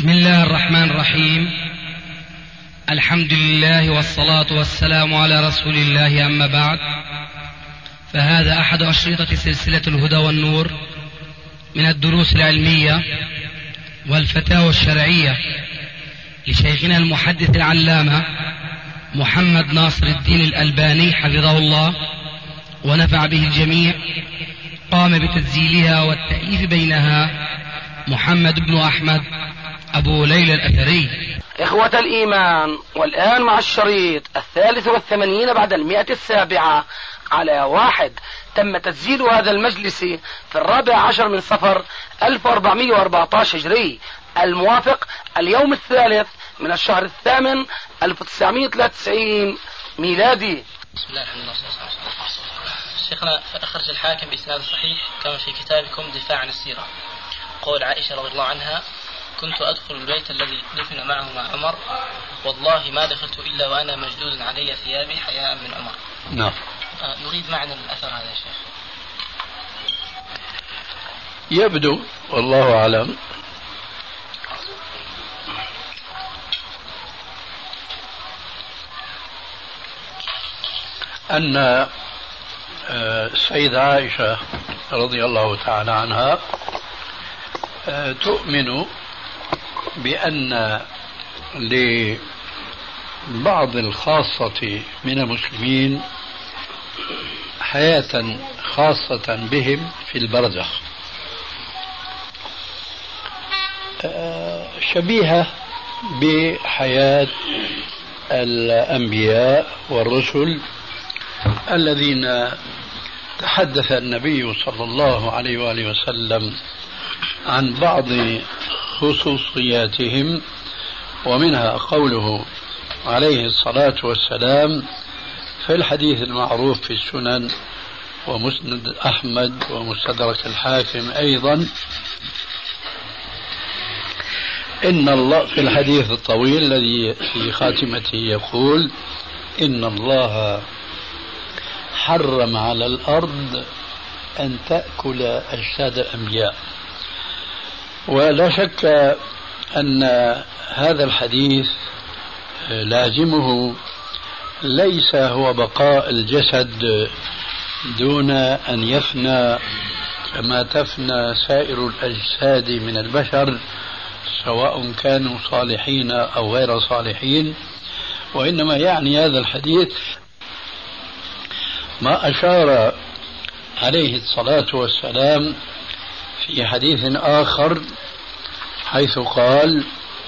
بسم الله الرحمن الرحيم. الحمد لله والصلاة والسلام على رسول الله، أما بعد، فهذا أحد أشرطة سلسلة الهدى والنور من الدروس العلمية والفتاوى الشرعية لشيخنا المحدث العلامة محمد ناصر الدين الألباني حفظه الله ونفع به الجميع. قام بتسجيلها والتأليف بينها محمد بن أحمد أبو ليلى الأثري. إخوة الإيمان، والآن مع الشريط 83 بعد 107 على 1. تم تسجيل هذا المجلس في 14 من صفر 1414 هجري، الموافق اليوم 3 من الشهر 8 1993 ميلادي. بسم الله الرحمن الرحيم. شيخنا، أخرج الحاكم بإسناد صحيح كما في كتابكم دفاع عن السيرة، قول عائشة رضي الله عنها: كنت أدخل البيت الذي دفن معه مع عمر، والله ما دخلت إلا وأنا مجدود علي ثيابي حياء من عمر. نعم. نريد معنى الأثر هذا يا شيخ. يبدو والله أعلم أن السيدة عائشة رضي الله تعالى عنها تؤمن بأن لبعض الخاصة من المسلمين حياة خاصة بهم في البرزخ شبيهة بحياة الأنبياء والرسل الذين تحدث النبي صلى الله عليه وآله وسلم عن بعض خصوصياتهم، ومنها قوله عليه الصلاة والسلام في الحديث المعروف في السنن ومسند أحمد ومستدرك الحاكم أيضا: إن الله، في الحديث الطويل الذي في خاتمته يقول: إن الله حرم على الأرض أن تأكل أجساد الأنبياء. ولا شك أن هذا الحديث لازمه ليس هو بقاء الجسد دون أن يفنى كما تفنى سائر الأجساد من البشر، سواء كانوا صالحين أو غير صالحين، وإنما يعني هذا الحديث ما أشار عليه الصلاة والسلام في حديث آخر حيث قال: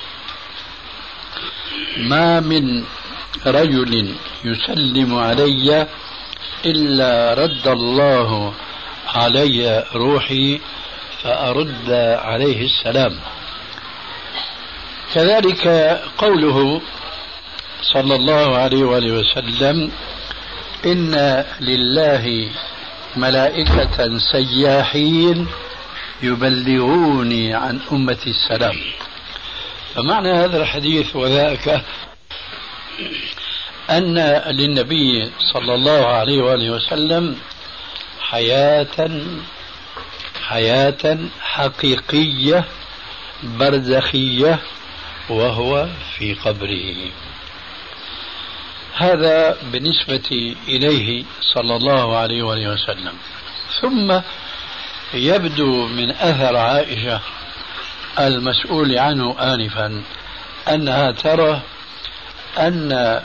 ما من رجل يسلم علي إلا رد الله علي روحي فأرد عليه السلام. كذلك قوله صلى الله عليه وآله وسلم: إن لله ملائكة سياحين يبلغوني عن أمتي السلام. فمعنى هذا الحديث وذاك أن للنبي صلى الله عليه وآله وسلم حياة حقيقية برزخية وهو في قبره. هذا بالنسبة إليه صلى الله عليه وآله وسلم. ثم يبدو من أثر عائشة المسؤول عنه آنفا أنها ترى أن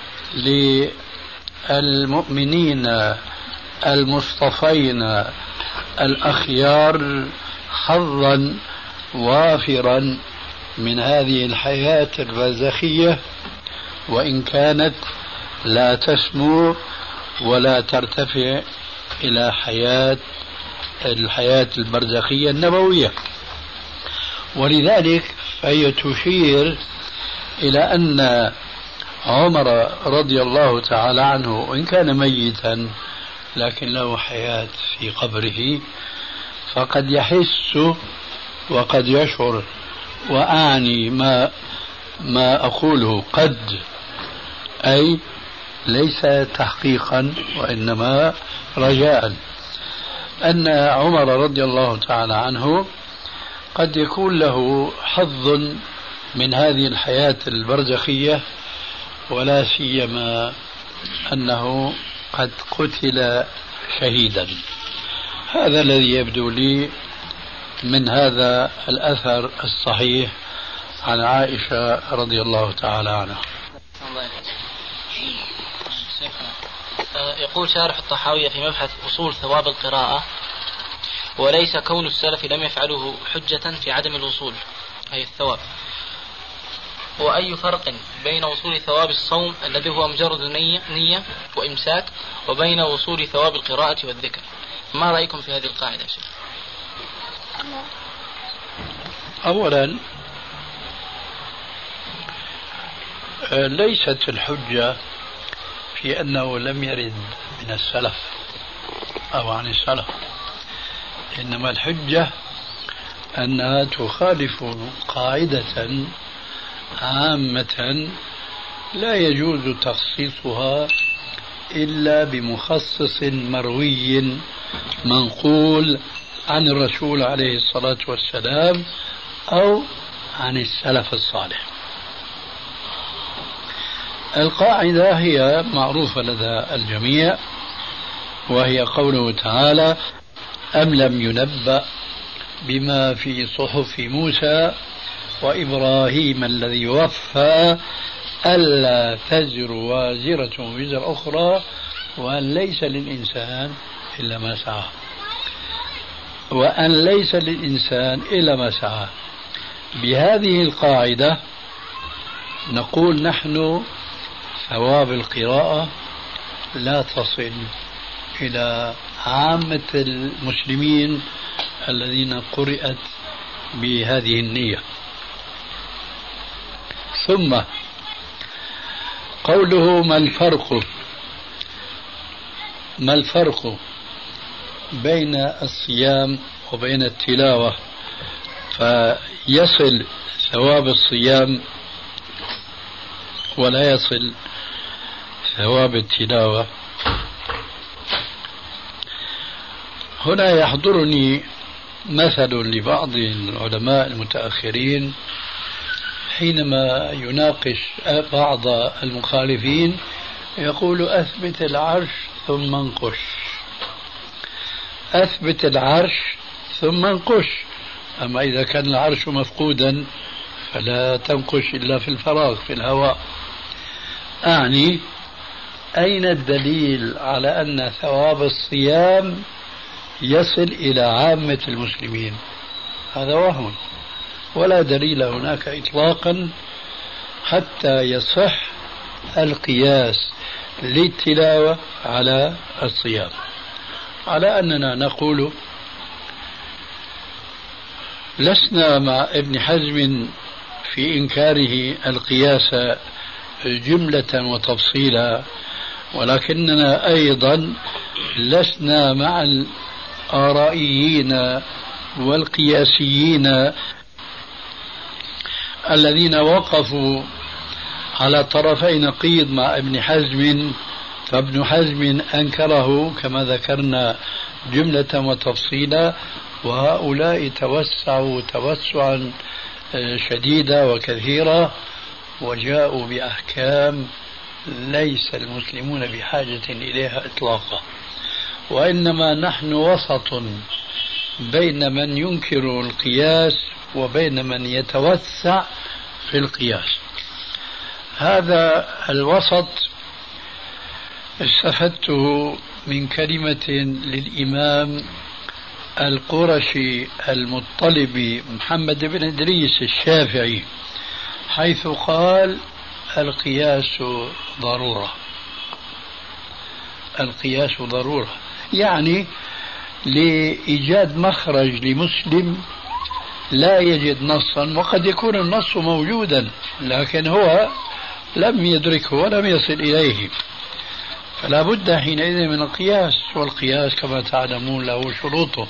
للمؤمنين المصطفين الأخيار حظا وافرا من هذه الحياة البرزخية، وإن كانت لا تسمو ولا ترتفع إلى الحياة البرزخية النبوية. ولذلك فهي تشير إلى أن عمر رضي الله تعالى عنه وإن كان ميتا لكن له حياة في قبره، فقد يحس وقد يشعر، وأعني ما أقوله قد، أي ليس تحقيقا وإنما رجاء، أن عمر رضي الله تعالى عنه قد يكون له حظ من هذه الحياة البرزخية، ولا سيما أنه قد قتل شهيدا. هذا الذي يبدو لي من هذا الأثر الصحيح عن عائشة رضي الله تعالى عنها. يقول شارح الطحاوية في مبحث أصول ثواب القراءة: وليس كون السلف لم يفعلوه حجة في عدم الوصول أي الثواب. وأي فرق بين وصول ثواب الصوم الذي هو مجرد نية وإمساك وبين وصول ثواب القراءة والذكر؟ ما رأيكم في هذه القاعدة يا شيخ؟ أولا، ليست الحجة في أنه لم يرد من السلف أو عن السلف، إنما الحجة أنها تخالف قاعدة عامة لا يجوز تخصيصها إلا بمخصص مروي منقول عن الرسول عليه الصلاة والسلام أو عن السلف الصالح. القاعدة هي معروفة لدى الجميع، وهي قوله تعالى: أم لم ينبأ بما في صحف موسى وإبراهيم الذي وفى ألا تزر وازرة وزر أخرى وأن ليس للإنسان إلا ما سعى، وأن ليس للإنسان إلا ما سعى. بهذه القاعدة نقول نحن ثواب القراءة لا تصل إلى عامة المسلمين الذين قرأت بهذه النية. ثم قوله ما الفرق بين الصيام وبين التلاوة فيصل ثواب الصيام ولا يصل ثواب التلاوة؟ هنا يحضرني مثل لبعض العلماء المتأخرين حينما يناقش بعض المخالفين يقول: أثبت العرش ثم انقش، أثبت العرش ثم انقش. أما إذا كان العرش مفقودا فلا تنقش إلا في الفراغ في الهواء. أعني أين الدليل على أن ثواب الصيام يصل إلى عامة المسلمين؟ هذا وهم، ولا دليل هناك إطلاقا حتى يصح القياس للتلاوة على الصيام. على أننا نقول لسنا مع ابن حزم في إنكاره القياس جملة وتفصيلا، ولكننا أيضا لسنا مع الآرائيين والقياسيين الذين وقفوا على طرفي نقيض مع ابن حزم، فابن حزم أنكره كما ذكرنا جملة وتفصيلا، وهؤلاء توسعوا توسعا شديدا وكثيرا وجاءوا بأحكام ليس المسلمون بحاجة إليها إطلاقا. وإنما نحن وسط بين من ينكر القياس وبين من يتوسع في القياس. هذا الوسط استفدته من كلمة للإمام القرشي المطلبي محمد بن إدريس الشافعي، حيث قال: القياس ضرورة. القياس ضرورة يعني لإيجاد مخرج لمسلم لا يجد نصا، وقد يكون النص موجودا لكن هو لم يدركه ولم يصل إليه، فلا بد حينئذ من القياس، والقياس كما تعلمون له شروطه.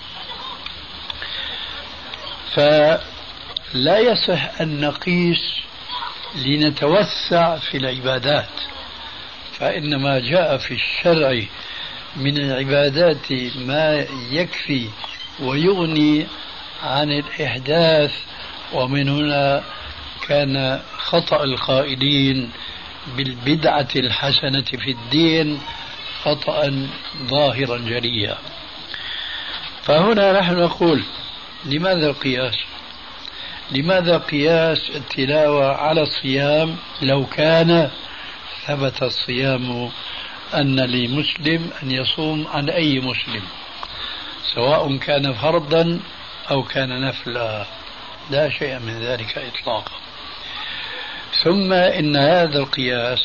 فلا يصح أن نقيس لنتوسع في العبادات، فإنما جاء في الشرع من العبادات ما يكفي ويغني عن الإحداث، ومن هنا كان خطأ القائلين بالبدعة الحسنة في الدين خطأ ظاهرا جليا. فهنا نحن نقول لماذا القياس؟ لماذا قياس التلاوة على الصيام لو كان ثبت الصيام أن لمسلم أن يصوم عن أي مسلم سواء كان فرضا أو كان نفلا، لا شيء من ذلك إطلاقا. ثم إن هذا القياس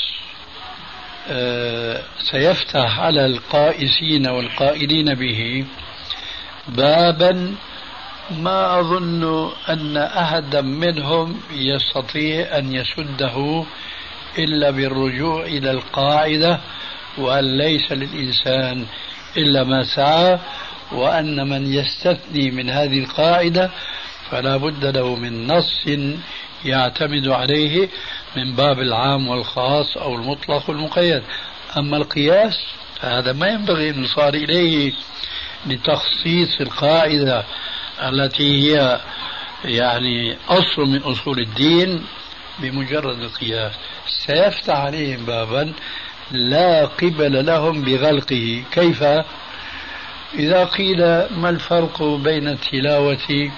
سيفتح على القائسين والقائلين به بابا ما أظن أن أحدا منهم يستطيع أن يسده إلا بالرجوع إلى القاعدة وأن ليس للإنسان إلا ما سعى، وأن من يستثني من هذه القاعدة فلا بد له من نص يعتمد عليه من باب العام والخاص أو المطلق والمقيد. أما القياس فهذا ما ينبغي أن يصار إليه لتخصيص القاعدة التي هي يعني أصل من أصول الدين بمجرد القياس، سيفتح عليهم بابا لا قبل لهم بغلقه. كيف؟ إذا قيل ما الفرق بين التلاوة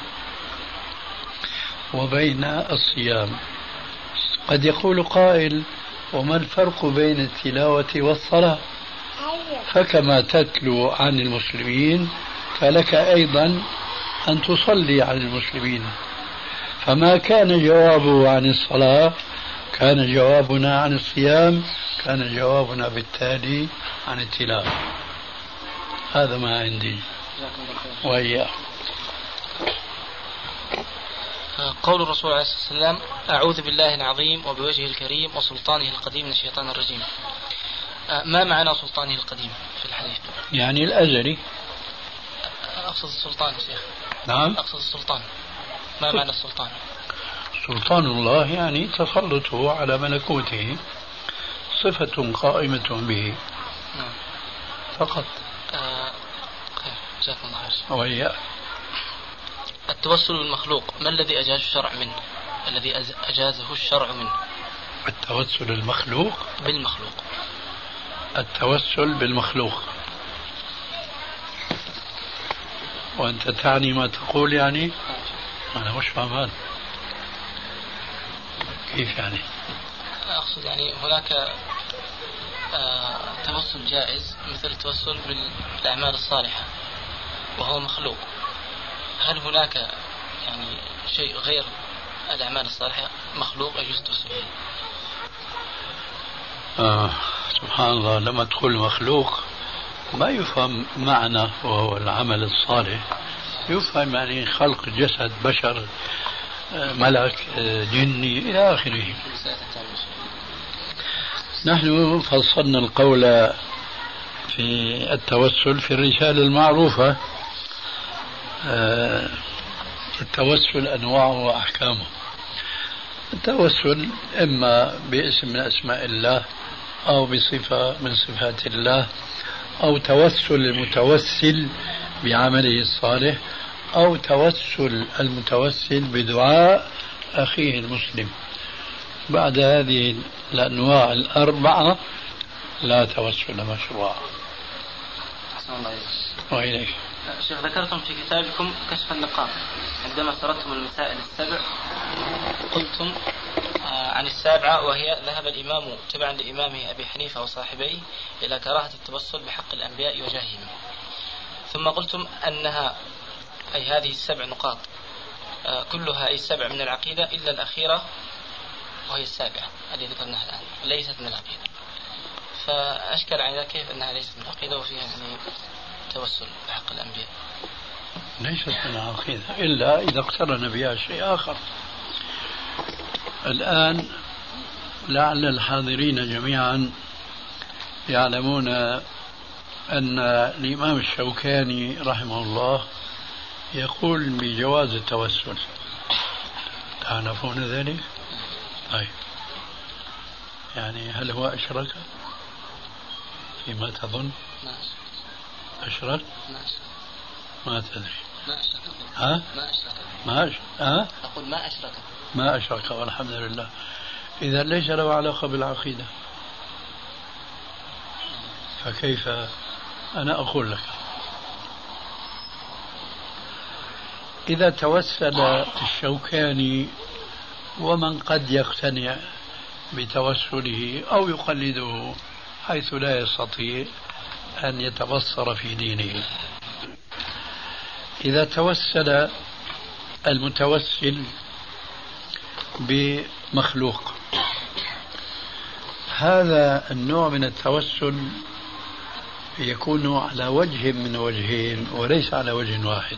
وبين الصيام، قد يقول قائل وما الفرق بين التلاوة والصلاة؟ فكما تتلو عن المسلمين فلك أيضا أن تصلي عن المسلمين. فما كان جوابه عن الصلاة كان جوابنا عن الصيام، كان جوابنا بالتالي عن التلاوة. هذا ما عندي وإياه. قول الرسول عليه الصلاة والسلام أعوذ بالله العظيم وبوجهه الكريم وسلطانه القديم من الشيطان الرجيم، ما معنى سلطانه القديم في الحديث؟ يعني الأزلي. أقصد السلطان يا شيخ. نعم أقصد السلطان، ما معنى السلطان؟ سلطان الله يعني تسلطه على ملكوته، صفة قائمة به فقط. خير جزاكم الله خير. وإياه. التوسل بالمخلوق ما الذي أجاز الشرع منه؟ الذي أجازه الشرع منه. التوسل المخلوق بالمخلوق. التوسل بالمخلوق، وأنت تعني ما تقول يعني؟ أنا مش فاهمان. كيف يعني؟ أقصد يعني هناك توسل جائز مثل التوسل بالأعمال الصالحة وهو مخلوق، هل هناك يعني شيء غير الأعمال الصالحة مخلوق يجوز التوسل به؟ سبحان الله، لما تقول مخلوق ما يفهم معنى وهو العمل الصالح، يفهم يعني خلق جسد بشر، ملك، جني إلى آخره. نحن فصلنا القول في التوسل في الرسالة المعروفة. التوسل أنواعه وأحكامه. التوسل إما باسم من أسماء الله أو بصفة من صفات الله، أو توسل المتوسل بعمله الصالح، أو توسل المتوسل بدعاء أخيه المسلم. بعد هذه الأنواع الأربعة لا توسل مشروع. وإليك. شيخ ذكرتم في كتابكم كشف النقاب عندما سردتم المسائل السبع قلتم عن السابعة وهي ذهب الإمام تبعا لإمامه أبي حنيفة وصاحبيه إلى كراهة التوسل بحق الأنبياء وجاههم، ثم قلتم أنها أي هذه السبع نقاط كلها أي السبع من العقيدة إلا الأخيرة وهي السابعة التي ذكرناها الآن ليست من العقيدة، فأشكل على كيف أنها ليست من العقيدة وفيها يعني توسل بحق الأنبياء؟ ليست من العقيدة إلا إذا اقترن بها شيء آخر. الآن لعل الحاضرين جميعا يعلمون أن الإمام الشوكاني رحمه الله يقول بجواز التوسل. تعرفون ذلك؟ طيب، يعني هل هو أشرك فيما تظن؟ أشرك؟ ما ما تدري. أشرك. ها؟ ما أشرك. ما أشرك. ها؟ أقول ما أشرك. ما أشرك والحمد لله، إذا ليس له علاقة بالعقيدة، فكيف؟ أنا أقول لك إذا توسل الشوكاني ومن قد يقتنع بتوسله أو يقلده حيث لا يستطيع أن يتبصر في دينه، إذا توسل المتوسل بمخلوق، هذا النوع من التوسل يكون على وجه من وجهين وليس على وجه واحد.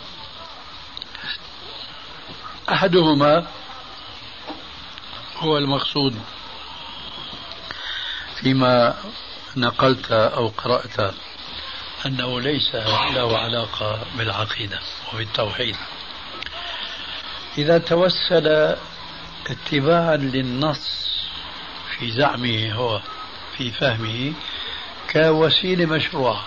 أحدهما هو المقصود فيما نقلت أو قرأت أنه ليس له علاقة بالعقيدة وبالتوحيد. إذا توسل اتباعا للنص في زعمه هو في فهمه كوسيلة مشروعة،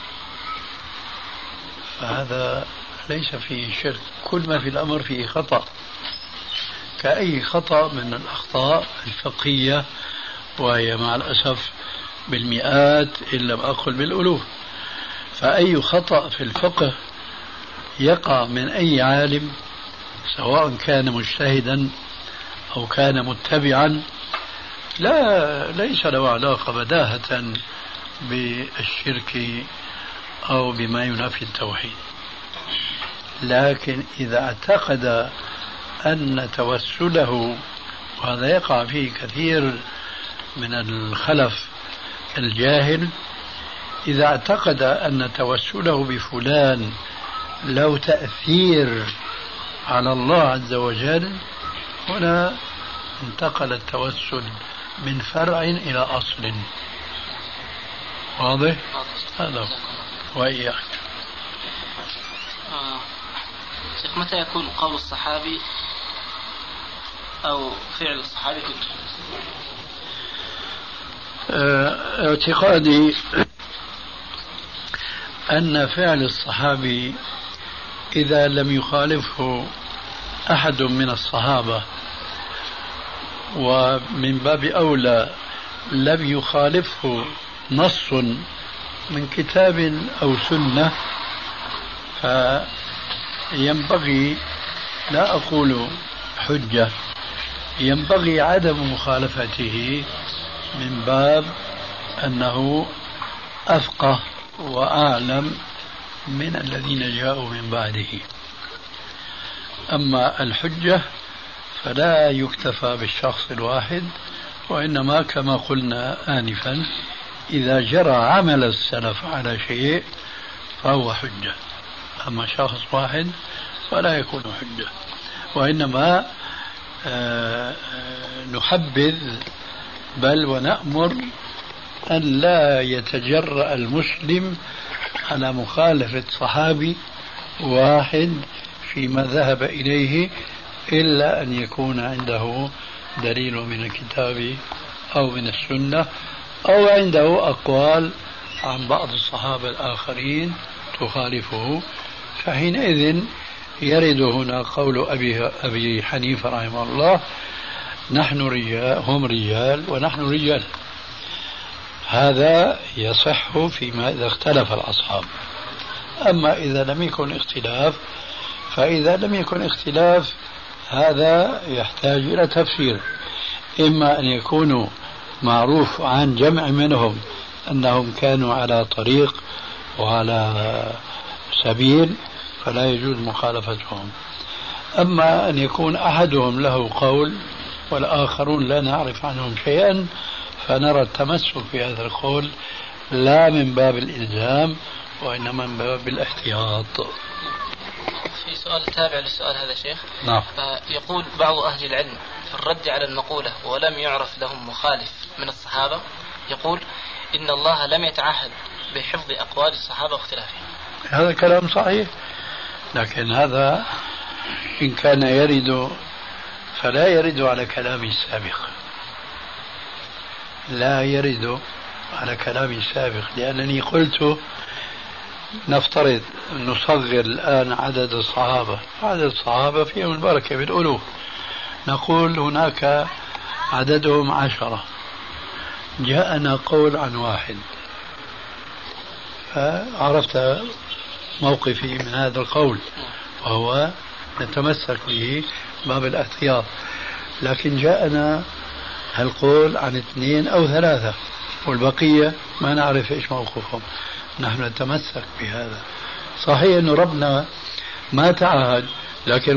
فهذا ليس فيه شرك، كل ما في الأمر فيه خطأ كأي خطأ من الأخطاء الفقهية، وهي مع الأسف بالمئات إن لم أقل بالألوف. فأي خطأ في الفقه يقع من أي عالم سواء كان مجتهدا أو كان متبعا ليس له علاقة بداهة بالشرك أو بما ينافي التوحيد. لكن إذا اعتقد أن توسله، وهذا يقع فيه كثير من الخلف الجاهل، إذا اعتقد أن توسله بفلان له تأثير على الله عز وجل، هنا انتقل التوسل من فرع إلى أصل. واضح؟ هذا وإياك. شيخ، متى يكون قول الصحابي أو فعل الصحابي حجة؟ اعتقادي أن فعل الصحابي إذا لم يخالفه أحد من الصحابة، ومن باب أولى لم يخالفه نص من كتاب أو سنة، فينبغي، لا أقول حجة، ينبغي عدم مخالفته من باب أنه أفقه وأعلم من الذين جاءوا من بعده. أما الحجة فلا يكتفى بالشخص الواحد، وإنما كما قلنا آنفا إذا جرى عمل السلف على شيء فهو حجة، أما شخص واحد فلا يكون حجة. وإنما نحبذ بل ونأمر أن لا يتجرأ المسلم على مخالفة صحابي واحد فيما ذهب إليه إلا أن يكون عنده دليل من الكتاب أو من السنة، أو عنده أقوال عن بعض الصحابة الآخرين تخالفه، فحينئذ يرد هنا قول أبي حنيفة رحمه الله: نحن رجال، هم رجال ونحن رجال. هذا يصح فيما إذا اختلف الأصحاب. أما إذا لم يكن اختلاف، فإذا لم يكن اختلاف هذا يحتاج إلى تفسير، إما أن يكونوا معروف عن جمع منهم أنهم كانوا على طريق وعلى سبيل فلا يجوز مخالفتهم، أما أن يكون أحدهم له قول والآخرون لا نعرف عنهم شيئا، فنرى التمسك بهذا القول لا من باب الإلزام وإنما من باب الاحتياط. في سؤال تابع للسؤال هذا شيخ. نعم. يقول بعض أهل العلم في الرد على المقولة ولم يعرف لهم مخالف من الصحابة، يقول إن الله لم يتعهد بحفظ أقوال الصحابة واختلافهم. هذا كلام صحيح، لكن هذا إن كان يرد فلا يرد على كلامي السابق، لا يرد على كلامي السابق، لأنني قلت نفترض نصغر الآن عدد الصحابة، عدد الصحابة فيهم البركة بالألوف، نقول هناك عددهم 10، جاءنا قول عن واحد، فعرفت موقفي من هذا القول، وهو نتمسك به باب الاحتياط. لكن جاءنا هالقول عن 2 أو 3 والبقية ما نعرف إيش موقفهم، نحن نتمسك بهذا. صحيح أن ربنا ما تعهد، لكن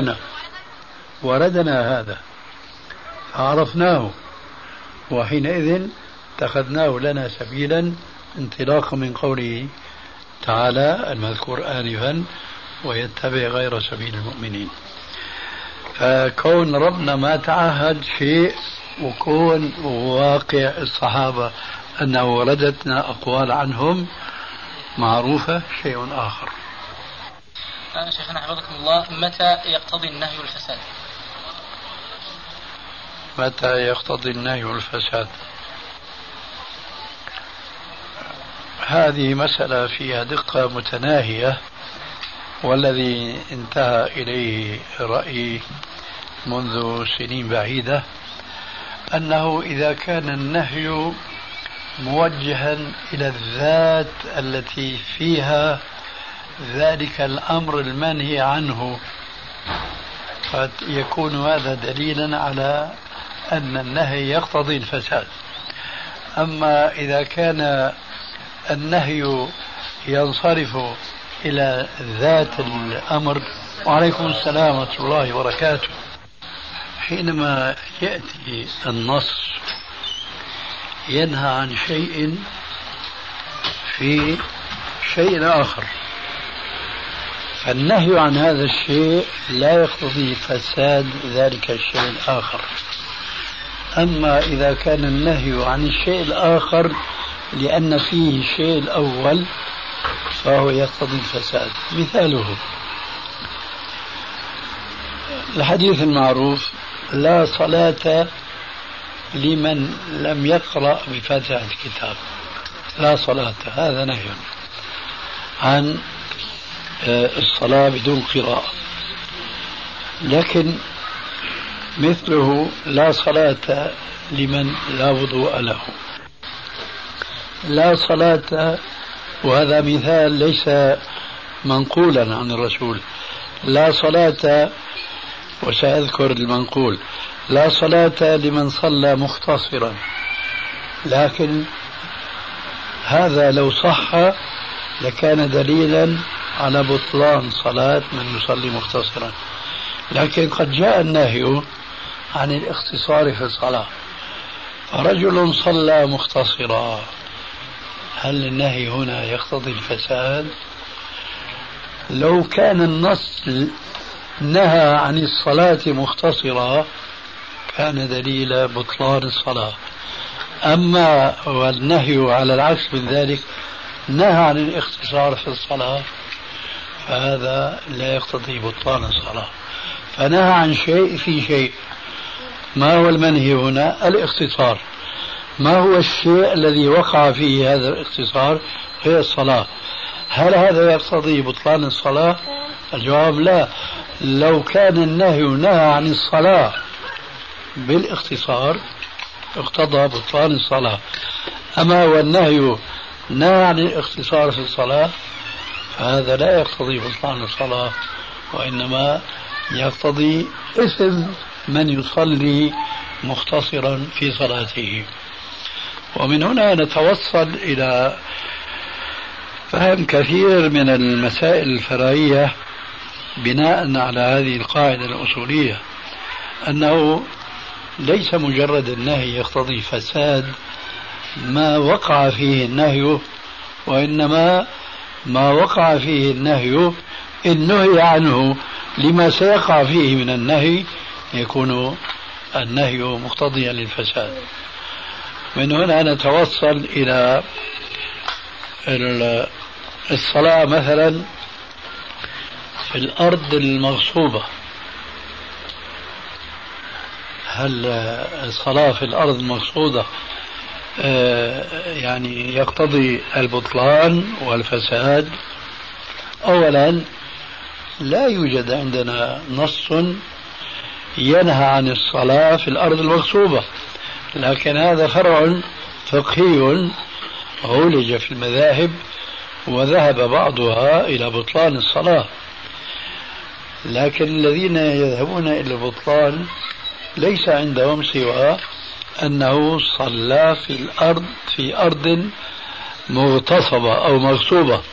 وردنا هذا عرفناه، وحينئذ اتخذناه لنا سبيلا انطلاقا من قوله تعالى المذكور آنفا ويتبع غير سبيل المؤمنين. فكون ربنا ما تعهد شيء، وكون واقع الصحابة أنه وردتنا أقوال عنهم معروفة شيء آخر. شيخنا حفظكم الله، متى يقتضي النهي والفساد؟ متى يقتضي النهي والفساد؟ هذه مسألة فيها دقة متناهية، والذي انتهى إليه رأيي منذ سنين بعيدة أنه إذا كان النهي موجها إلى الذات التي فيها ذلك الأمر المنهي عنه، قد يكون هذا دليلا على أن النهي يقتضي الفساد. أما إذا كان النهي ينصرف إلى ذات الأمر، وعليكم السلام ورحمة الله وبركاته، حينما يأتي النص ينهى عن شيء في شيء آخر، فالنهي عن هذا الشيء لا يقتضي فساد ذلك الشيء الآخر. أما إذا كان النهي عن الشيء الآخر لأن فيه الشيء الأول فهو يقتضي الفساد. مثاله الحديث المعروف لا صلاة لمن لم يقرأ بفاتحة الكتاب، لا صلاة، هذا نهي عن الصلاة بدون قراءة. لكن مثله لا صلاة لمن لا وضوء له، لا صلاة، وهذا مثال ليس منقولا عن الرسول، لا صلاة، وسأذكر المنقول، لا صلاة لمن صلى مختصرا، لكن هذا لو صح لكان دليلا على بطلان صلاة من يصلي مختصرا. لكن قد جاء النهي عن الاختصار في الصلاة، فرجل صلى مختصرا، هل النهي هنا يقتضي الفساد؟ لو كان النص نهى عن الصلاة مختصرة كان دليل بطلان الصلاة. أما والنهي على العكس من ذلك نهى عن الاختصار في الصلاة، فهذا لا يقتضي بطلان الصلاة. فنهى عن شيء في شيء. ما هو المنهي هنا؟ الاختصار. ما هو الشيء الذي وقع فيه هذا الاختصار؟ هي الصلاة. هل هذا يقتضي بطلان الصلاة؟ الجواب لا. لو كان النهي نهى عن الصلاة بالاختصار اقتضى بطلان الصلاة. أما والنهي نهى عن الاختصار في الصلاة فهذا لا يقتضي بطلان الصلاة، وإنما يقتضي إثم من يصلي مختصرا في صلاته. ومن هنا نتوصل إلى فهم كثير من المسائل الفرعية بناء على هذه القاعدة الأصولية، أنه ليس مجرد النهي يقتضي فساد ما وقع فيه النهي، وإنما ما وقع فيه النهي إن نهي عنه لما سيقع فيه من النهي يكون النهي مقتضيا للفساد. من هنا نتوصل إلى الصلاة مثلا في الأرض المغصوبة. هل الصلاة في الأرض المغصوبة يعني يقتضي البطلان والفساد؟ أولا لا يوجد عندنا نص ينهى عن الصلاة في الأرض المغصوبة، لكن هذا فرع فقهي عولج في المذاهب، وذهب بعضها إلى بطلان الصلاة. لكن الذين يذهبون إلى البطلان ليس عندهم سوى أنه صلى في أرض مغتصبة أو مغصوبة.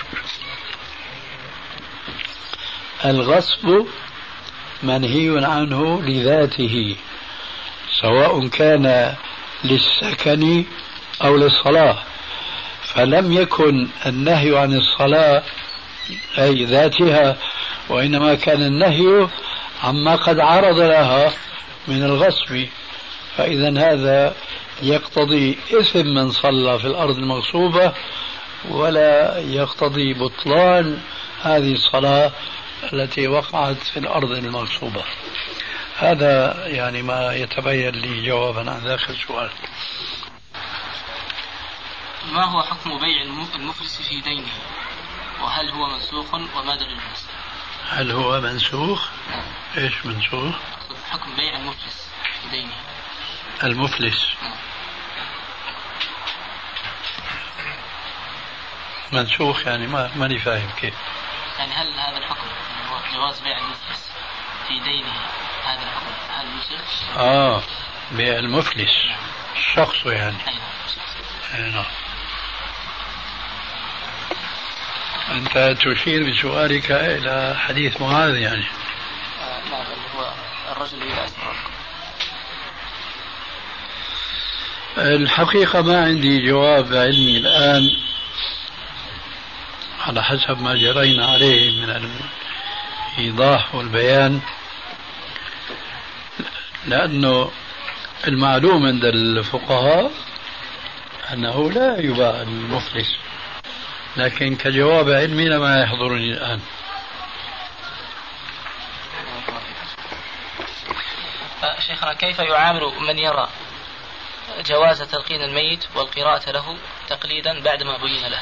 الغصب منهي عنه لذاته، سواء كان للسكن أو للصلاة، فلم يكن النهي عن الصلاة أي ذاتها، وإنما كان النهي عما قد عرض لها من الغصب. فإذا هذا يقتضي إثم من صلى في الأرض المغصوبة، ولا يقتضي بطلان هذه الصلاة التي وقعت في الأرض المغصوبة. هذا يعني ما يتبين لي جوابا عن ذاك السؤال. ما هو حكم بيع المفلس في دينه، وهل هو منسوخ، وما دليل المسألة؟ هل هو منسوخ؟ ايش منسوخ؟ حكم بيع المفلس في دينه. المفلس منسوخ يعني ماني فاهم كيف. يعني هل هذا الحكم هو جواز بيع المفلس في دينه، هذا الحكم هل يسر؟ بيع المفلس الشخص يعني. نعم. أنت تشير بسؤالك إلى حديث معاذ يعني. نعم، هو الرجل إذا أسرق. الحقيقة ما عندي جواب علمي الآن على حسب ما جرينا عليه من الإيضاح والبيان، لأنه المعلوم عند الفقهاء أنه لا يباع المفلس، لكن كجواب علمي لما يحضرني الآن. شيخنا، كيف يعامل من يرى جواز تلقين الميت والقراءة له تقليدا بعدما بين له؟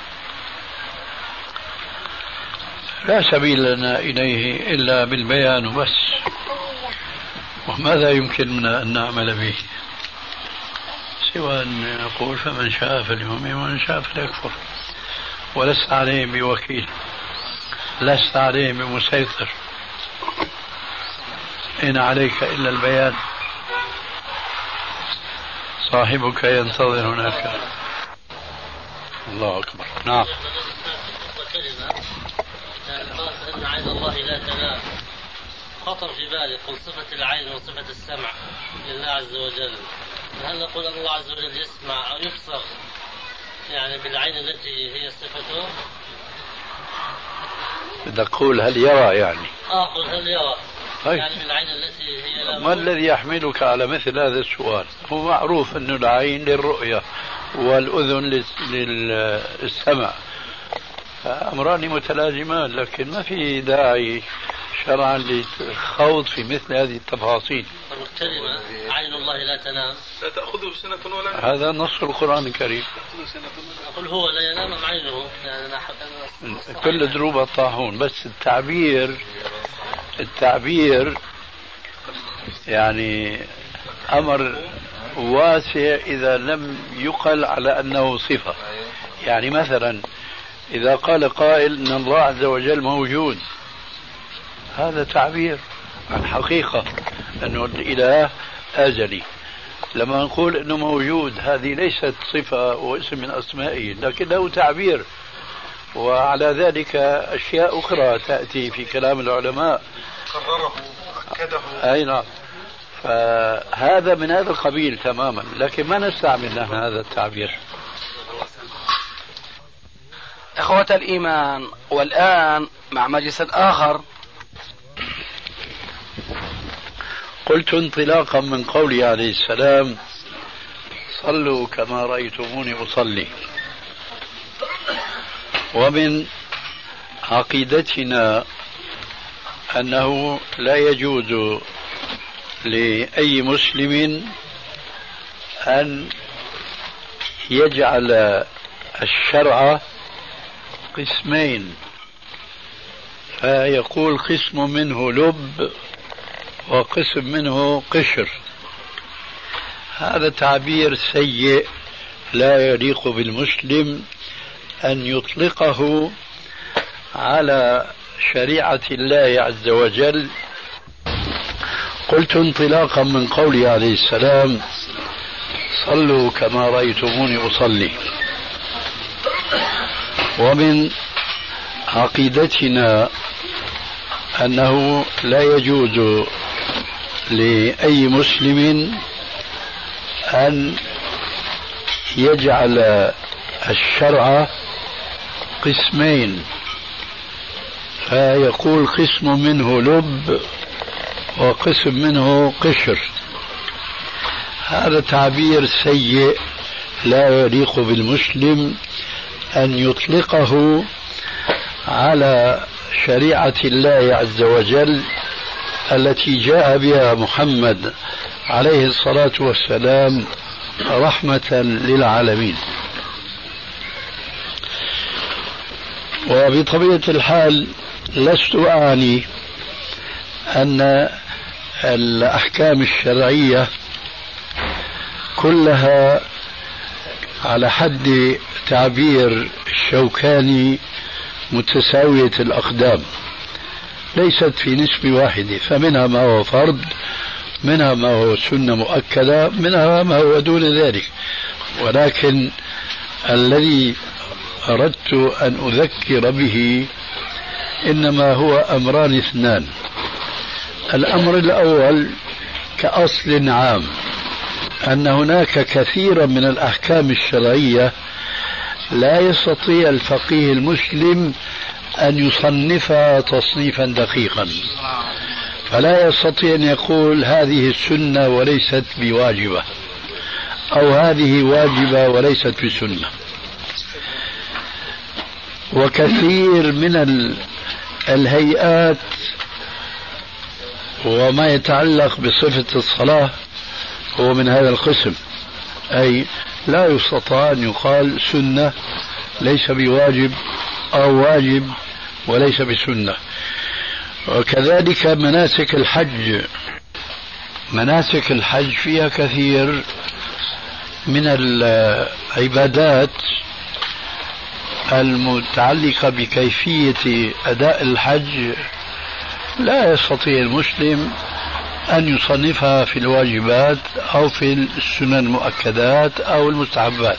لا سبيل لنا إليه إلا بالبيان بس، وماذا يمكننا أن نعمل به سوى أن نقول فمن شاء فليؤمن ومن شاء فليكفر، ولست عليهم بوكيل، لست عليهم بمسيطر، إن عليك إلا البيان، صاحبك ينتظر هناك. الله أكبر. نعم. أن عين الله لا تنام، خطر في بالي قل صفة العين وصفة السمع لله عز وجل، هل نقول أن الله عز وجل يسمع أو يبصر يعني بالعين التي هي صفته؟ بدك تقول هل يرى يعني؟ قل هل يرى يعني بالعين التي هي ما الذي يحملك على مثل هذا السؤال؟ هو معروف أن العين للرؤية والأذن للسمع، أمران متلازمان، لكن ما في داعي شرعا للخوض في مثل هذه التفاصيل. الكلمة عين الله لا تنام لا تأخذه سنة ولا هذا نص القرآن الكريم. قل هو لا ينام عينه يعني كل دروب الطاحون، بس التعبير يعني أمر واسع إذا لم يقل على أنه صفة. يعني مثلا إذا قال قائل أن الله عز وجل موجود، هذا تعبير عن حقيقة أنه الإله أزلي. لما نقول أنه موجود هذه ليست صفة واسم من أسمائه، لكن له تعبير، وعلى ذلك أشياء أخرى تأتي في كلام العلماء قرره أكده. أي نعم. فهذا من هذا القبيل تماما، لكن ما نستعمل نحن هذا التعبير. إخوة الإيمان، والآن مع مجلس آخر. قلت انطلاقا من قوله عليه السلام: صلوا كما رأيتموني أصلي. ومن عقيدتنا أنه لا يجوز لأي مسلم أن يجعل الشرع قسمين، فيقول قسم منه لب وقسم منه قشر. هذا تعبير سيء لا يليق بالمسلم أن يطلقه على شريعة الله عز وجل. قلت انطلاقا من قوله عليه السلام: صلوا كما رأيتموني أصلي. ومن عقيدتنا أنه لا يجوز لأي مسلم أن يجعل الشرع قسمين، فيقول قسم منه لب وقسم منه قشر. هذا تعبير سيء لا يليق بالمسلم أن يطلقه على شريعة الله عز وجل التي جاء بها محمد عليه الصلاة والسلام رحمة للعالمين. وبطبيعة الحال لست أعني أن الأحكام الشرعية كلها على حد تعبير الشوكاني متساوية الأقدام، ليست في نسبة واحدة، فمنها ما هو فرض، منها ما هو سنة مؤكدة، منها ما هو دون ذلك. ولكن الذي أردت أن أذكر به إنما هو أمران اثنان. الأمر الأول كأصل عام أن هناك كثيرا من الأحكام الشرعية لا يستطيع الفقيه المسلم أن يصنفها تصنيفا دقيقا، فلا يستطيع أن يقول هذه السنة وليست بواجبة، أو هذه واجبة وليست بسنة. وكثير من الهيئات وما يتعلق بصفة الصلاة هو من هذا القسم، أي لا يستطيع أن يقال سنة ليس بواجب، أو واجب وليس بسنة. وكذلك مناسك الحج، مناسك الحج فيها كثير من العبادات المتعلقة بكيفية أداء الحج لا يستطيع المسلم أن يصنفها في الواجبات أو في السنن المؤكدات أو المستحبات.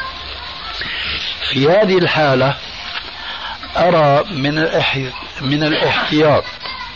في هذه الحالة أرى من الاحتياط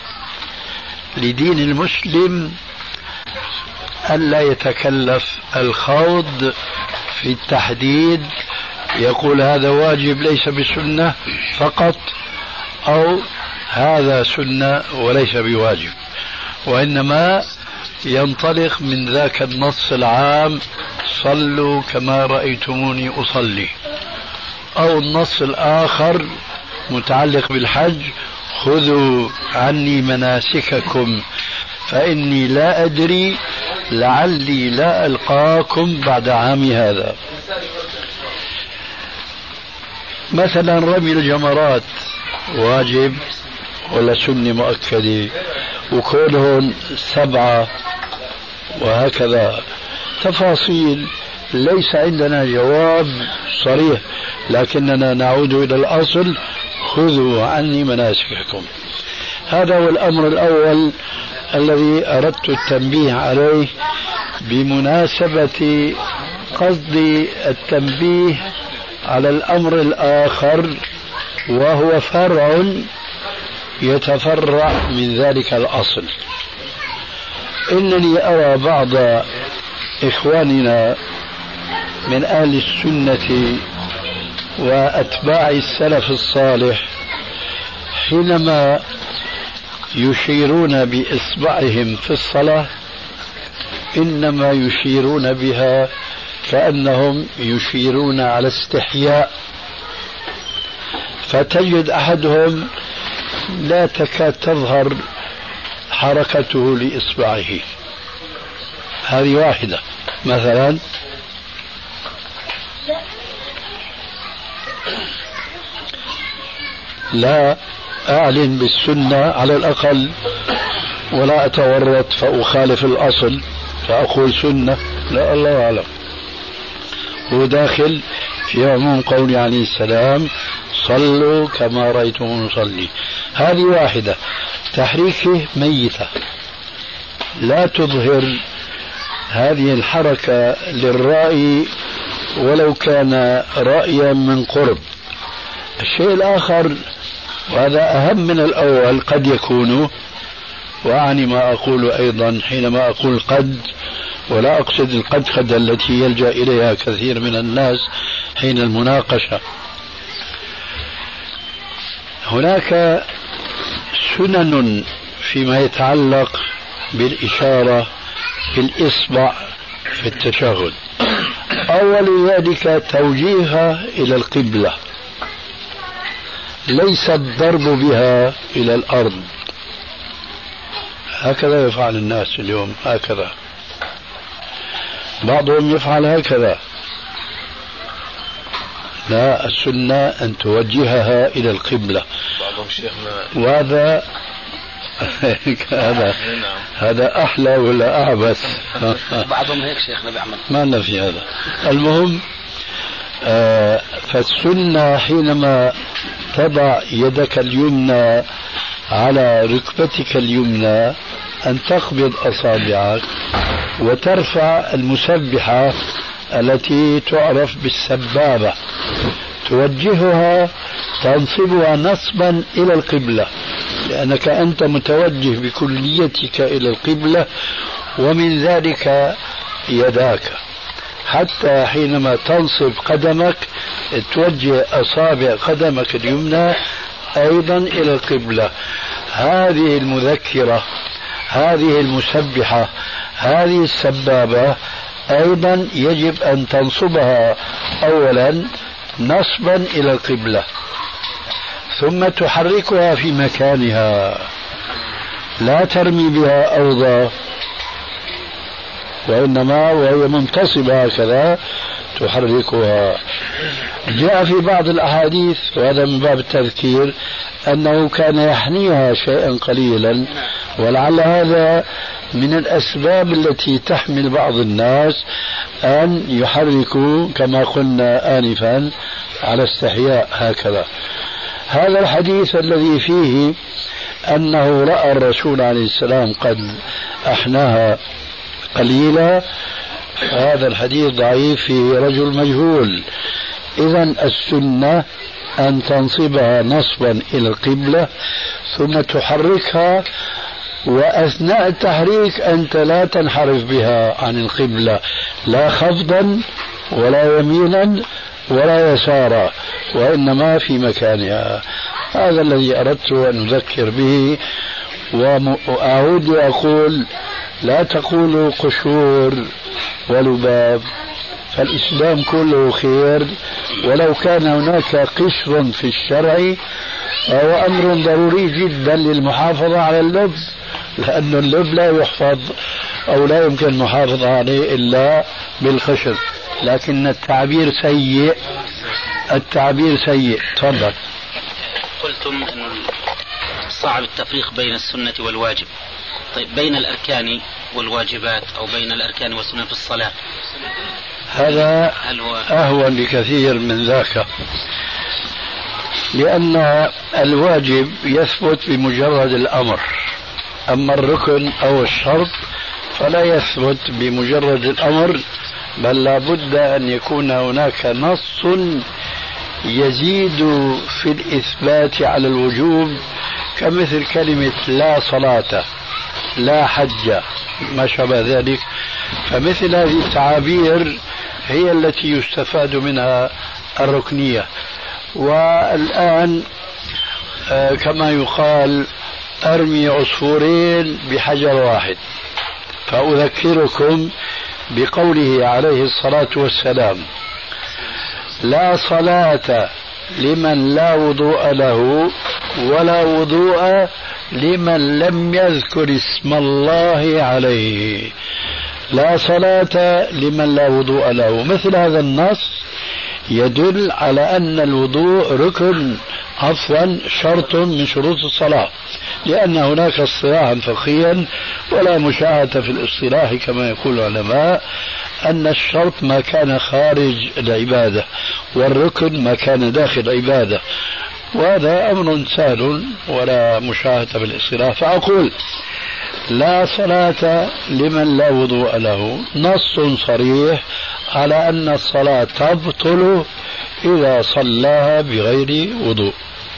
لدين المسلم ألا يتكلف الخوض في التحديد، يقول هذا واجب ليس بسنة فقط، أو هذا سنة وليس بواجب، وإنما ينطلق من ذاك النص العام: صلوا كما رأيتموني أصلي، أو النص الآخر متعلق بالحج: خذوا عني مناسككم فإني لا أدري لعلي لا ألقاكم بعد عام هذا. مثلا رمي الجمرات واجب ولا سنة مؤكدة، وكلهم 7، وهكذا تفاصيل ليس عندنا جواب صريح، لكننا نعود إلى الأصل: خذوا عني مناسككم. هذا هو الأمر الأول الذي أردت التنبيه عليه بمناسبة قصد التنبيه على الأمر الآخر، وهو فرع يتفرع من ذلك الأصل. إنني أرى بعض إخواننا من أهل السنة وأتباع السلف الصالح حينما يشيرون بإصبعهم في الصلاة إنما يشيرون بها كأنهم يشيرون على استحياء، فتجد أحدهم لا تكاد تظهر حركته لإصبعه. هذه واحدة. مثلا لا أعلن بالسنة على الأقل ولا أتورط فأخالف الأصل فأقول سنة، لا الله أعلم. هو داخل في عموم قول عليه السلام صلوا كما رأيتم نصلي. هذه واحدة. تحريكه ميتة، لا تظهر هذه الحركة للرأي ولو كان رأيا من قرب. الشيء الآخر وهذا أهم من الأول قد يكون، وأعني ما أقول أيضا حينما أقول قد، ولا أقصد القد التي يلجأ إليها كثير من الناس حين المناقشة. هناك سنن فيما يتعلق بالإشارة بالإصبع في التشهد. أول ذلك توجيهها إلى القبلة، ليس الضرب بها إلى الأرض. هكذا يفعل الناس اليوم، هكذا بعضهم يفعل هكذا. لا، السنة أن توجهها إلى القبلة. بعضهم شيخنا وهذا هذا أحلى ولا أعبث؟ بعضهم هيك شيخنا بيعمل، ما لنا في هذا. المهم فالسنة حينما تضع يدك اليمنى على ركبتك اليمنى أن تقبض أصابعك وترفع المسبحة التي تعرف بالسبابة، توجهها تنصبها نصبا إلى القبلة، لأنك أنت متوجه بكليتك إلى القبلة، ومن ذلك يداك، حتى حينما تنصب قدمك توجه أصابع قدمك اليمنى أيضا إلى القبلة. هذه المذكرة، هذه المسبحة، هذه السبابة أيضا يجب أن تنصبها أولا نصبا إلى القبلة، ثم تحركها في مكانها، لا ترمي بها أوضة، وإنما وهي منتصبة هكذا تحركها. جاء في بعض الأحاديث، وهذا من باب التذكير، أنه كان يحنيها شيئا قليلا، ولعل هذا من الأسباب التي تحمل بعض الناس أن يحركوا كما قلنا آنفا على استحياء هكذا. هذا الحديث الذي فيه أنه رأى الرسول عليه السلام قد أحناها قليلا، هذا الحديث ضعيف، فيه رجل مجهول. إذن السنة أن تنصبها نصبا إلى القبلة ثم تحركها، وأثناء التحريك أنت لا تنحرف بها عن القبلة، لا خفضا ولا يمينا ولا يسارا، وإنما في مكانها. هذا الذي أردت أن أذكر به. وأعود وأقول لا تقولوا قشور ولباب، فالإسلام كله خير، ولو كان هناك قشر في الشرع فهو أمر ضروري جدا للمحافظة على اللب، لأن اللب لا يحفظ أو لا يمكن المحافظة عليه إلا بالقشر. لكن التعبير سيء، التعبير سيء. تفضل. قلتم أن صعب التفريق بين السنة والواجب. طيب بين الأركان والواجبات أو بين الأركان والسنة في الصلاة، هذا أهون بكثير من ذاك، لأن الواجب يثبت بمجرد الأمر، أما الركن أو الشرط فلا يثبت بمجرد الأمر، بل لا بد أن يكون هناك نص يزيد في الإثبات على الوجوب، كمثل كلمة لا صلاة، لا حج، ما شابه ذلك. فمثل هذه التعابير هي التي يستفاد منها الركنية. والآن كما يقال أرمي عصفورين بحجر واحد، فأذكركم بقوله عليه الصلاة والسلام: لا صلاة لمن لا وضوء له ولا وضوء لمن لم يذكر اسم الله عليه. لا صلاة لمن لا وضوء له. مثل هذا النص يدل على أن الوضوء ركن، عفوا شرط من شروط الصلاة، لأن هناك اصطلاحا فقهيا ولا مشاهدة في الاصطلاح كما يقول العلماء أن الشرط ما كان خارج العبادة والركن ما كان داخل العبادة، وهذا أمر سهل ولا مشاهدة بالاصطلاح. فأقول لا صلاة لمن لا وضوء له، نص صريح على أن الصلاة تبطل إذا صلاها بغير وضوء.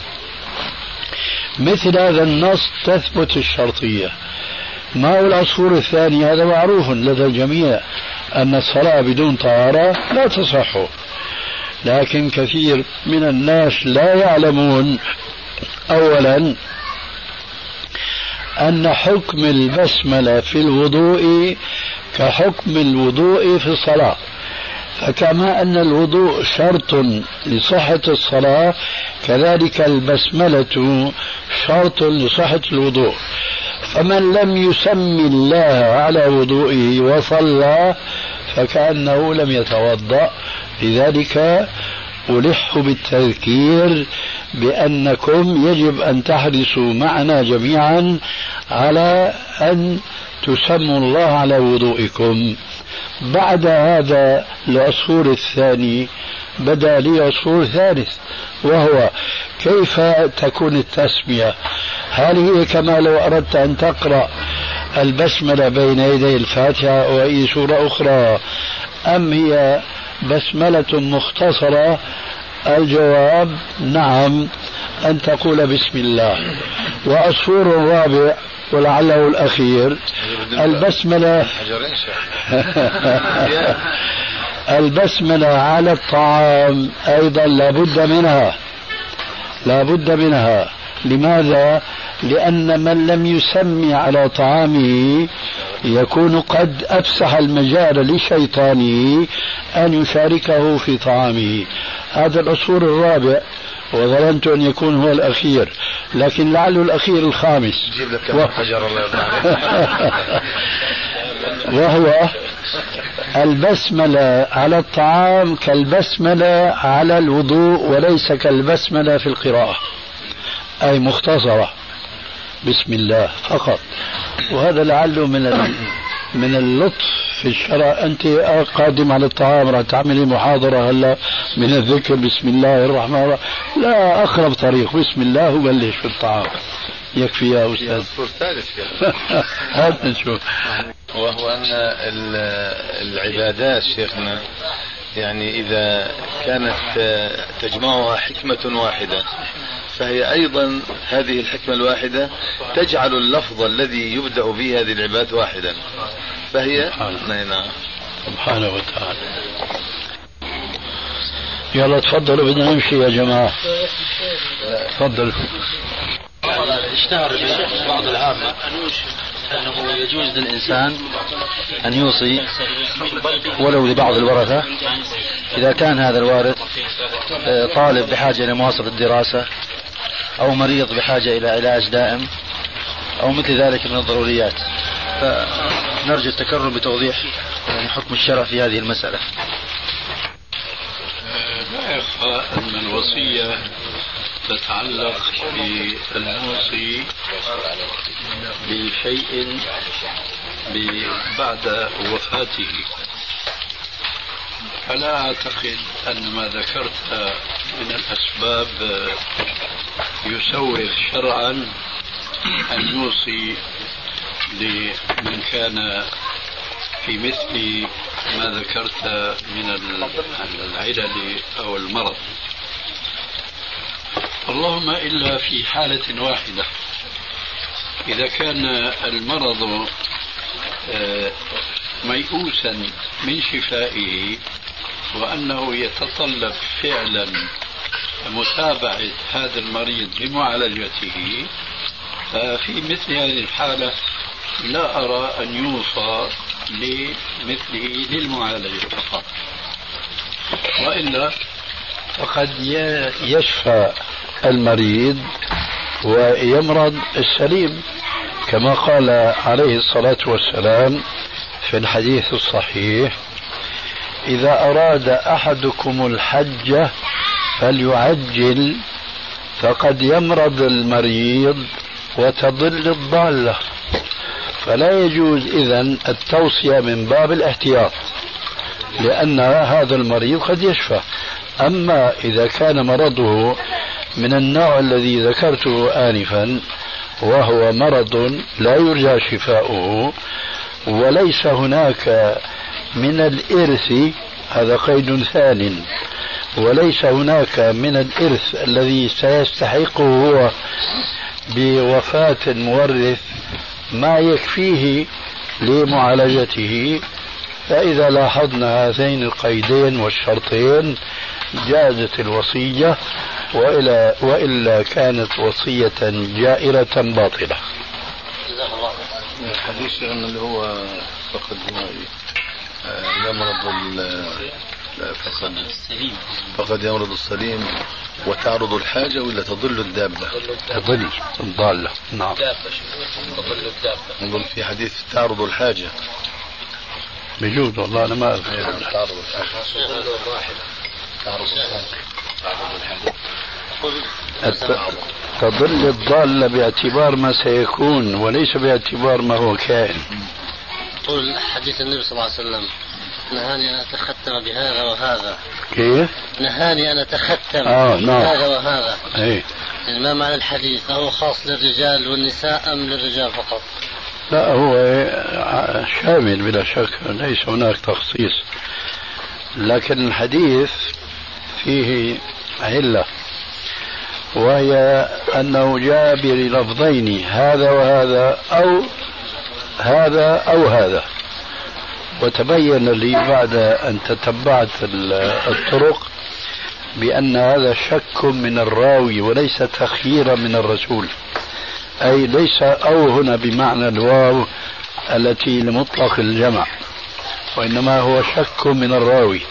مثل هذا النص تثبت الشرطية. ما هو العصفور الثاني؟ هذا معروف لدى الجميع أن الصلاة بدون طهارة لا تصح، لكن كثير من الناس لا يعلمون أولا أن حكم البسملة في الوضوء كحكم الوضوء في الصلاة، فكما أن الوضوء شرط لصحة الصلاة كذلك البسملة شرط لصحة الوضوء. فمن لم يسمي الله على وضوئه وصلى فكأنه لم يتوضأ. لذلك ألح بالتذكير بأنكم يجب أن تحرصوا معنا جميعا على أن تسموا الله على وضوئكم. بعد هذا العصفور الثاني بدأ لي عصفور ثالث، وهو كيف تكون التسمية؟ هل هي كما لو أردت أن تقرأ البسملة بين يدي الفاتحة أو أي سورة أخرى، أم هي بسملة مختصرة؟ الجواب نعم، أن تقول بسم الله. وعصفور الرابع ولعله الأخير البسملة البسملة على الطعام أيضا لا بد منها. لماذا؟ لأن من لم يسمي على طعامه يكون قد أفسح المجال لشيطانه أن يشاركه في طعامه. هذا العصفور الرابع، وظننت أن يكون هو الأخير، لكن لعله الأخير الخامس وهو البسملة على الطعام كالبسملة على الوضوء وليس كالبسملة في القراءة، أي مختصرة بسم الله فقط. وهذا لعله من اللطف في الشرع. أنت قادم على الطعام راح تعملي محاضرة هلا من الذكر بسم الله الرحمن الرحيم، لا، أقرب طريق بسم الله وبلش في الطعام، يكفي يا أستاذ. هذا نشوف. وهو أن العبادات شيخنا يعني إذا كانت تجمعها حكمة واحدة فهي أيضا هذه الحكمة الواحدة تجعل اللفظ الذي يبدأ به هذه العبادات واحدا، فهي سبحانه وتعالى. يلا تفضلوا، بدنا نمشي يا جماعة. تفضلوا. اشتهر بعض العامة أنه يجوز للإنسان أن يوصي ولو لبعض الورثة إذا كان هذا الوارث طالب بحاجة إلى مواصلة الدراسة أو مريض بحاجة إلى علاج دائم أو مثل ذلك من الضروريات. فنرجو التكرم بتوضيح حكم الشرع في هذه المسألة. لا يخفى أن الوصية تتعلق بالموصي بشيء بعد وفاته، فلا أعتقد أن ما ذكرت من الأسباب يسوغ شرعا أن يوصي لمن كان في مثل ما ذكرت من العلل أو المرض، اللهم إلا في حالة واحدة، إذا كان المرض ميؤوسا من شفائه وأنه يتطلب فعلا متابعة هذا المريض لمعالجته، ففي مثل هذه الحالة لا أرى أن يوصى لمثله للمعالجة فقط، وإلا فقد يشفى المريض ويمرض السليم، كما قال عليه الصلاة والسلام في الحديث الصحيح: إذا أراد أحدكم الحج فليعجل، فقد يمرض المريض وتضل الضالة. فلا يجوز إذن التوصية من باب الاحتياط، لأن هذا المريض قد يشفى. أما إذا كان مرضه من النوع الذي ذكرته آنفا وهو مرض لا يرجى شفاؤه، وليس هناك من الإرث، هذا قيد ثان، وليس هناك من الإرث الذي سيستحقه هو بوفاة المورث ما يكفيه لمعالجته، فإذا لاحظنا هذين القيدين والشرطين جازت الوصية، وإلا كانت وصية جائرة باطلة. الحديث اللي هو فقد يمرض فقد يمرض السليم وتعرض الحاجة ولا تضل الدابة؟ تضل الضالة. نعم. تضل الدابة. نقول في حديث تعرض الحاجة. بجوز والله أنا ما أذكر. تعرض الحاجة. تضل الضالة باعتبار ما سيكون وليس باعتبار ما هو كائن. قول حديث النبي صلى الله عليه وسلم: نهاني أن أتختم بهذا وهذا. كيف؟ نهاني أن أتختم نعم. بهذا وهذا. إيه؟ يعني ما معنى الحديث؟ هو خاص للرجال والنساء أم للرجال فقط؟ لا، هو شامل بلا شك، ليس هناك تخصيص، لكن الحديث فيه علة، وهي أنه جاء بلفظين: هذا وهذا، أو هذا أو هذا. وتبين لي بعد أن تتبعت الطرق بأن هذا شك من الراوي وليس تخييرا من الرسول، أي ليس أو هنا بمعنى الواو التي لمطلق الجمع، وإنما هو شك من الراوي.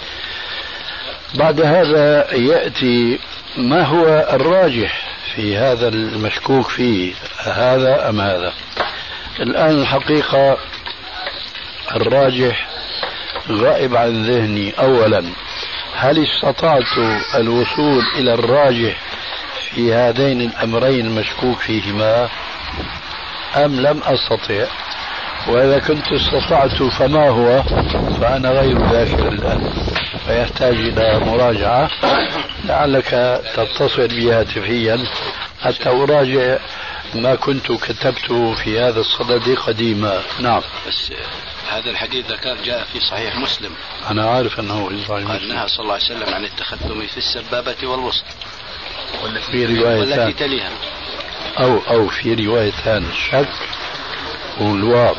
بعد هذا يأتي ما هو الراجح في هذا المشكوك فيه، هذا أم هذا. الآن الحقيقة الراجح غائب عن ذهني. أولا، هل استطعت الوصول إلى الراجح في هذين الأمرين المشكوك فيهما أم لم أستطع؟ وإذا كنت استطعت فما هو؟ فأنا غير ذاكر الآن، فيحتاج إلى مراجعة. لعلك تتصل بي هاتفيا حتى أراجع ما كنت كتبته في هذا الصدد قديما. نعم. بس هذا الحديث ذكر جاء في صحيح مسلم. أنا عارف أنه في صحيح مسلم. قال نهى صلى الله عليه وسلم عن التختم في السبابة والوسط. في روايتان والتي تليها. أو في روايتان شك والواو،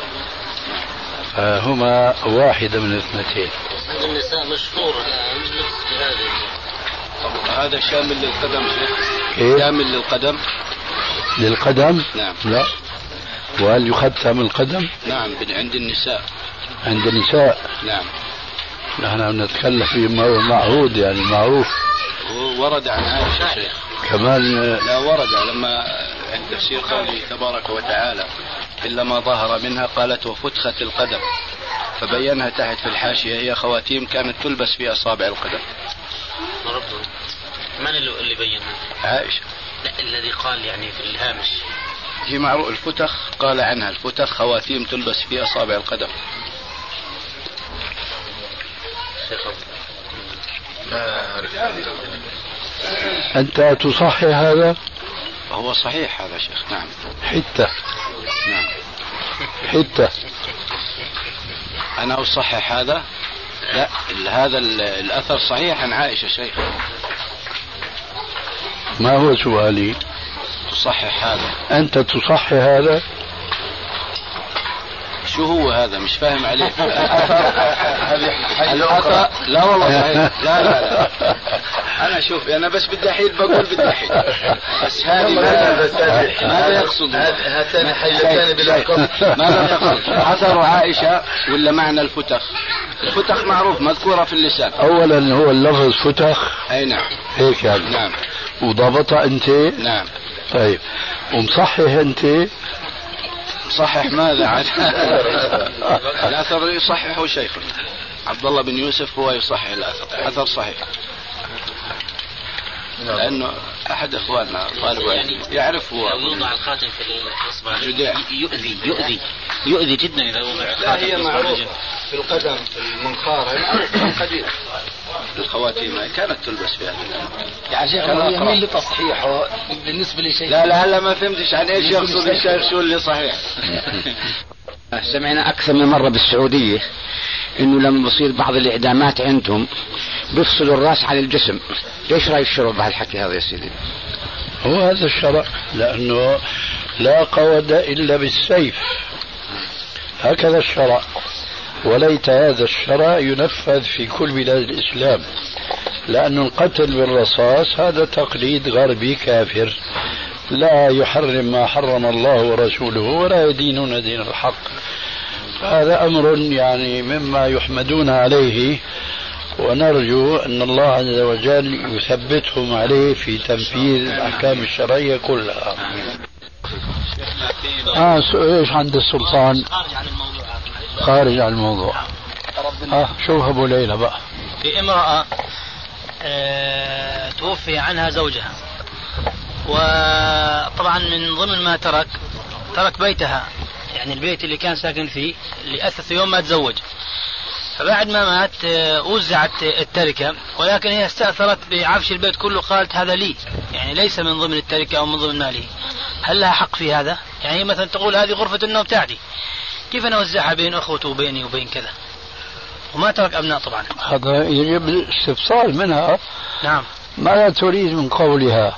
فهما واحدة من الاثنتين. عند النساء مشهور اللبس بهذه. هذا شامل للقدم إيه؟ شامل للقدم. للقدم؟ نعم. لا. وهل يختم القدم؟ نعم، عند النساء. عند النساء؟ نعم. نحن نتكلم فيما هو معهود، يعني معروف. ورد عن عائشة شيخ كمان. لا، ورد لما عند تفسير قوله تبارك وتعالى: إلا ما ظهر منها، قالت: وفتخت القدم، فبينها تحت في الحاشية: هي خواتيم كانت تلبس في أصابع القدم. من اللي بينها؟ عائشة. لا، الذي قال يعني في الهامش. هي معروف الفتخ، قال عنها: الفتخ خواتيم تلبس في أصابع القدم. أنت تصحح هذا؟ هو صحيح هذا شيخ. نعم. حتة. نعم. حتة. أنا أصحح هذا؟ لا، هذا الأثر صحيح عن عائشة شيخ. ما هو سؤالي؟ تصحح هذا؟ أنت تصحح هذا؟ شو هو هذا؟ مش فاهم عليك. الأثر لا والله صحيح. لا أنا شوف، أنا بس بدي أحيل بقول بدي أحيل، بس هذه ماذا يقصد؟ هاتان حيلتان بلا قصد. ماذا يقصد؟ أثر عائشة ولا معنى الفتخ؟ الفتخ معروف مذكورة في اللسان. أولا هو اللفظ فتخ. أي نعم. هيك يعني. نعم. وضبطها أنت؟ نعم. طيب، ومصحح أنت؟ صحح ماذا عن الأثر؟ يصححه شيخ عبد الله بن يوسف، هو يصحح الأثر. أثر صحيح. لأنه أحد إخواننا طالب علم يعرف هو يوضع الخاتم في الإصبع يؤذي جدا إذا وضع الخاتم. لا هي معروف في القدم في المنخار من قديم. الخواتيم كانت تلبس في هذا يعني شيخ يميل لتصحيحه بالنسبة لشيء. لا هلا ما فهمتش عن ايش يقصد الشيخ شو اللي صحيح. سمعنا أكثر من مرة بالسعودية إنه لما بصير بعض الإعدامات عندهم بيفصلوا الرأس عن الجسم. إيش رأي الشرع بهالحكي هذا يا سيدي؟ هو هذا الشرع، لأنه لا قود إلا بالسيف، هكذا الشرع، وليت هذا الشرع ينفذ في كل بلاد الإسلام، لأن القتل بالرصاص هذا تقليد غربي كافر لا يحرم ما حرم الله ورسوله ولا يدينون دين الحق. هذا أمر يعني مما يحمدون عليه، ونرجو أن الله عز وجل يثبتهم عليه في تنفيذ الأحكام الشرعية كلها. إيش عند السلطان؟ خارج عن الموضوع. شوف أبو ليلى بقى. في امرأة توفي عنها زوجها، وطبعا من ضمن ما ترك بيتها، يعني البيت اللي كان ساكن فيه اللي أسس يوم ما تزوج. فبعد ما مات وزعت التركة، ولكن هي استأثرت بعفش البيت كله، قالت هذا لي، يعني ليس من ضمن التركة أو من ضمن ماله. هل لها حق في هذا؟ يعني مثلا تقول هذه غرفة النوم بتاعتي، كيف أنا أوزعها بين أخوتي وبيني وبين كذا؟ وما ترك أبناء طبعا. هذا يجب الاستفصال منها. نعم. ماذا تريد من قولها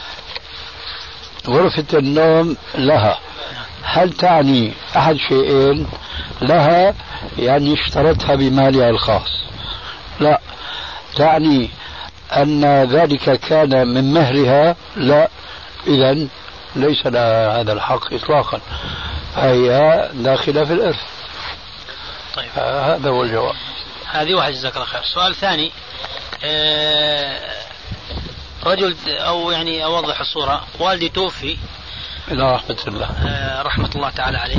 غرفة النوم لها؟ هل تعني أحد شيئين؟ لها يعني اشترتها بمالها الخاص؟ لا. تعني أن ذلك كان من مهرها؟ لا. إذن ليس لها هذا الحق إطلاقا، هي داخلة في الإرث. طيب. هذا هو الجواب. هذه واحد، جزاك الله خير. سؤال ثاني، رجل أو يعني أوضح الصورة، والدي توفي إلى رحمة الله، رحمة الله تعالى عليه،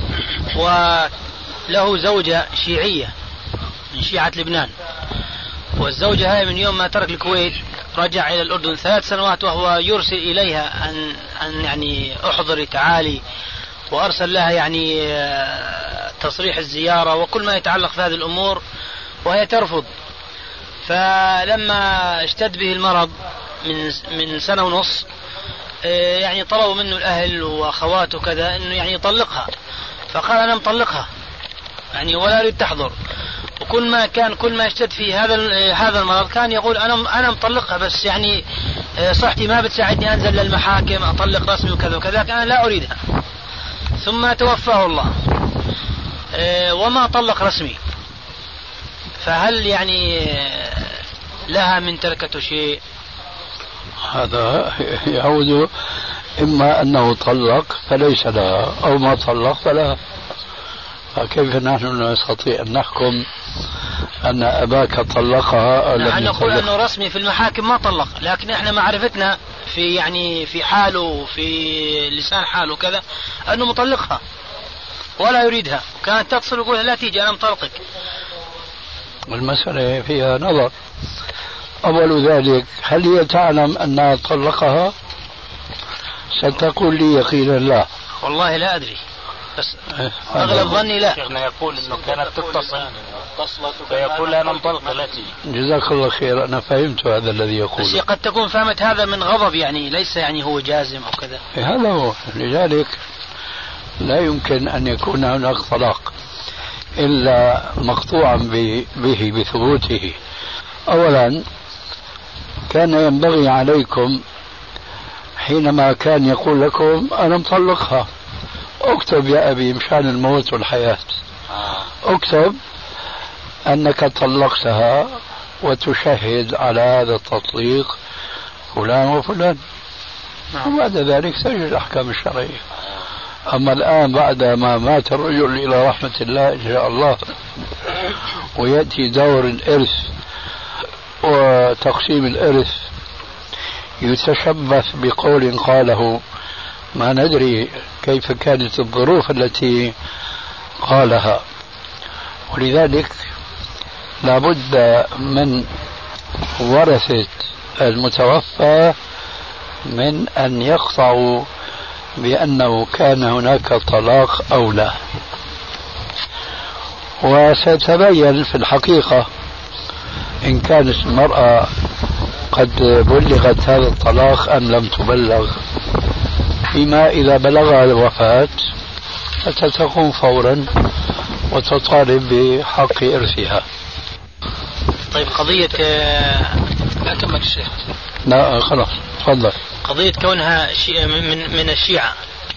وله زوجة شيعية من شيعة لبنان، والزوجة هاي من يوم ما ترك الكويت رجع إلى الأردن 3 سنوات، وهو يرسل إليها أن يعني احضري تعالي، وأرسل لها يعني تصريح الزيارة وكل ما يتعلق في هذه الأمور، وهي ترفض. فلما اشتد به المرض من 1.5 سنة يعني طلبوا منه الأهل وأخواته كذا أنه يعني يطلقها، فقال أنا مطلقها يعني ولا أريد تحضر. وكل ما اشتد في هذا المرض كان يقول أنا مطلقها، بس يعني صحتي ما بتساعدني أنزل للمحاكم أطلق رسمي وكذا وكذا، أنا لا أريدها. ثم توفاه الله وما طلق رسمي، فهل يعني لها من تركته شيء؟ هذا يعود إما أنه طلق فليس لها، أو ما طلق فلها. فكيف نحن نستطيع أن نحكم أن أباك طلقها أو لم يطلقها؟ نحن نقول أنه رسمي في المحاكم ما طلق، لكن إحنا معرفتنا في يعني في حاله وفي لسان حاله كذا أنه مطلقها ولا يريدها، كانت تتصل ويقول لا تيجي أنا مطلقك. المسألة فيها نظر. أول ذلك، هل هي تعلم أنها طلقها؟ ستقول لي يقينا لا. والله لا أدري، بس أغلب ظني لا. شيخنا يقول إنه كانت اتصلت فيقول أنا مطلقة لا تيجي. جزاك الله خير، أنا فهمت هذا الذي يقول. بس قد تكون فهمت هذا من غضب، يعني ليس يعني هو جازم أو كذا. هذا هو، لذلك لا يمكن أن يكون هناك طلاق إلا مقطوعا به بثبوته. أولا كان ينبغي عليكم حينما كان يقول لكم أنا مطلقها، اكتب يا أبي مشان الموت والحياة، اكتب أنك طلقتها وتشهد على هذا التطليق فلان وفلان، وبعد ذلك تجد الأحكام الشرعية. أما الآن بعد ما مات الرجل إلى رحمة الله إن شاء الله، ويأتي دور الإرث وتقسيم الإرث، يتشبث بقول قاله ما ندري كيف كانت الظروف التي قالها. ولذلك لابد من ورثة المتوفى من أن يقطعوا بأنه كان هناك طلاق أو لا. وسيتبين في الحقيقة إن كانت المرأة قد بلغت هذا الطلاق أم لم تبلغ، فيما إذا بلغها الوفاة فتقوم فورا وتطالب بحق إرثها. طيب قضية أكمل الشيخ. لا خلاص تفضل. قضية كونها من الشيعة،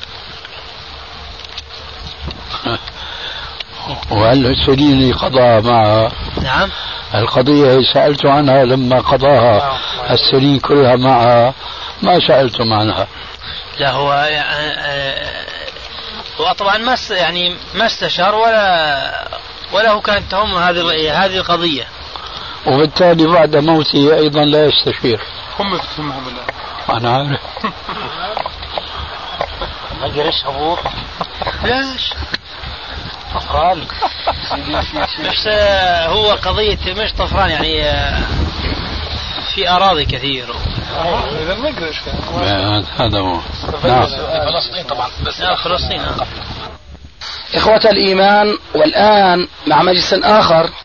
وهل السنين قضاها معها؟ نعم. القضية سألت عنها لما قضاها السنين كلها معها، ما سألتم عنها. لا هو طبعا ما استشار ولا هو كانت تهم هذه القضية، وبالتالي بعد موته أيضا لا يستشير. هم بتهمهم الآن. أنا عارف. ما جريش أبوك؟ ليش؟ طفران. مش هو قضية مش طفران، يعني في أراضي كثير. إذا ما جريش هذا هو. نعم. فلسطين طبعا، بس فلسطين. إخوة الإيمان، والآن مع مجلس آخر